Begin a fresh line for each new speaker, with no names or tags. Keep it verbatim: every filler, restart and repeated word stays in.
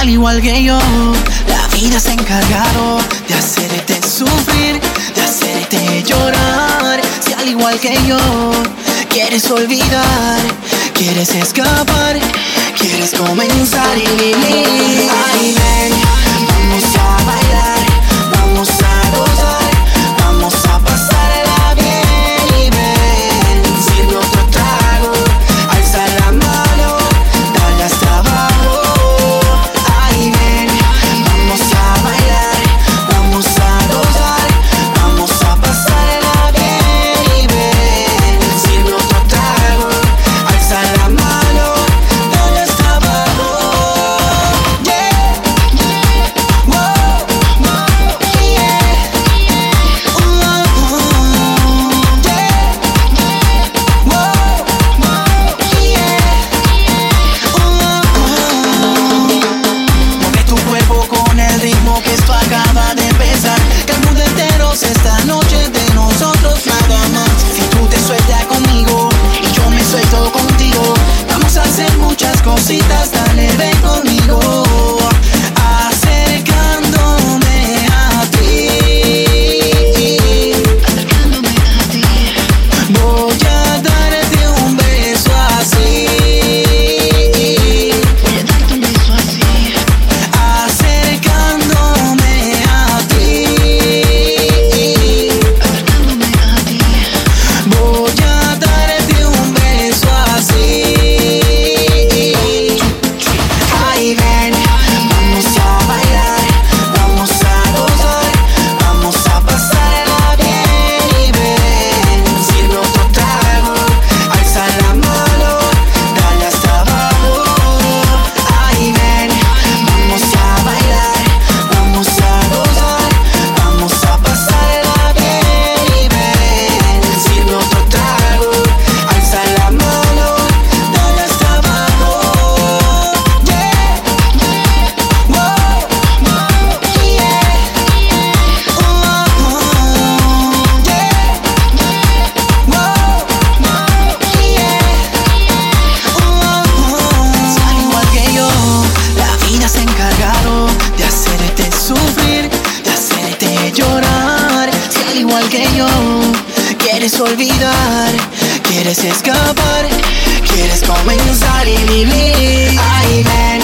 al igual que yo, la vida se ha encargado de hacerte sufrir, de hacerte llorar. Si al igual que yo quieres olvidar, quieres escapar, quieres comenzar y vivir. Ay, ven, vamos a bailar, vamos a gozar, vamos a pasarla bien y ven. Sirve otro trago, alza la mano, dale hasta abajo. Ay, ven, vamos a bailar, vamos a gozar, vamos a pasarla bien y ven. Sirve otro trago, alza la mano, dale hasta abajo. Yeah, whoa, yeah, uh, uh, yeah, whoa, yeah, uh, uh. Mueve tu cuerpo con el ritmo que esto acaba de empezar. Que el mundo entero sea esta noche de nosotros nada más. Si tú te sueltas conmigo y yo me suelto contigo, vamos a hacer muchas cositas, dale, ven conmigo. Acercándome a ti, acercándome a ti, voy a darte un beso así, voy a darte un beso así. Acercándome a ti, acercándome a ti, voy a darte un beso así. Ay, ven, vamos a bailar, vamos a gozar, vamos a pasarla bien y ven. Sirve otro trago, alza la mano, dale hasta abajo. Ay, ven, vamos a bailar, vamos a gozar, vamos a pasarla bien y ven. Sirve otro trago, alza la mano, dale hasta abajo. Yeah, whoa, yeah, uh, uh, yeah, whoa, yeah, uh, uh. Al igual que yo, la vida se ha encargado de hacerte sufrir, de hacerte llorar. Si al igual que yo quieres olvidar, quieres escapar, quieres comenzar y vivir. Ay, ven,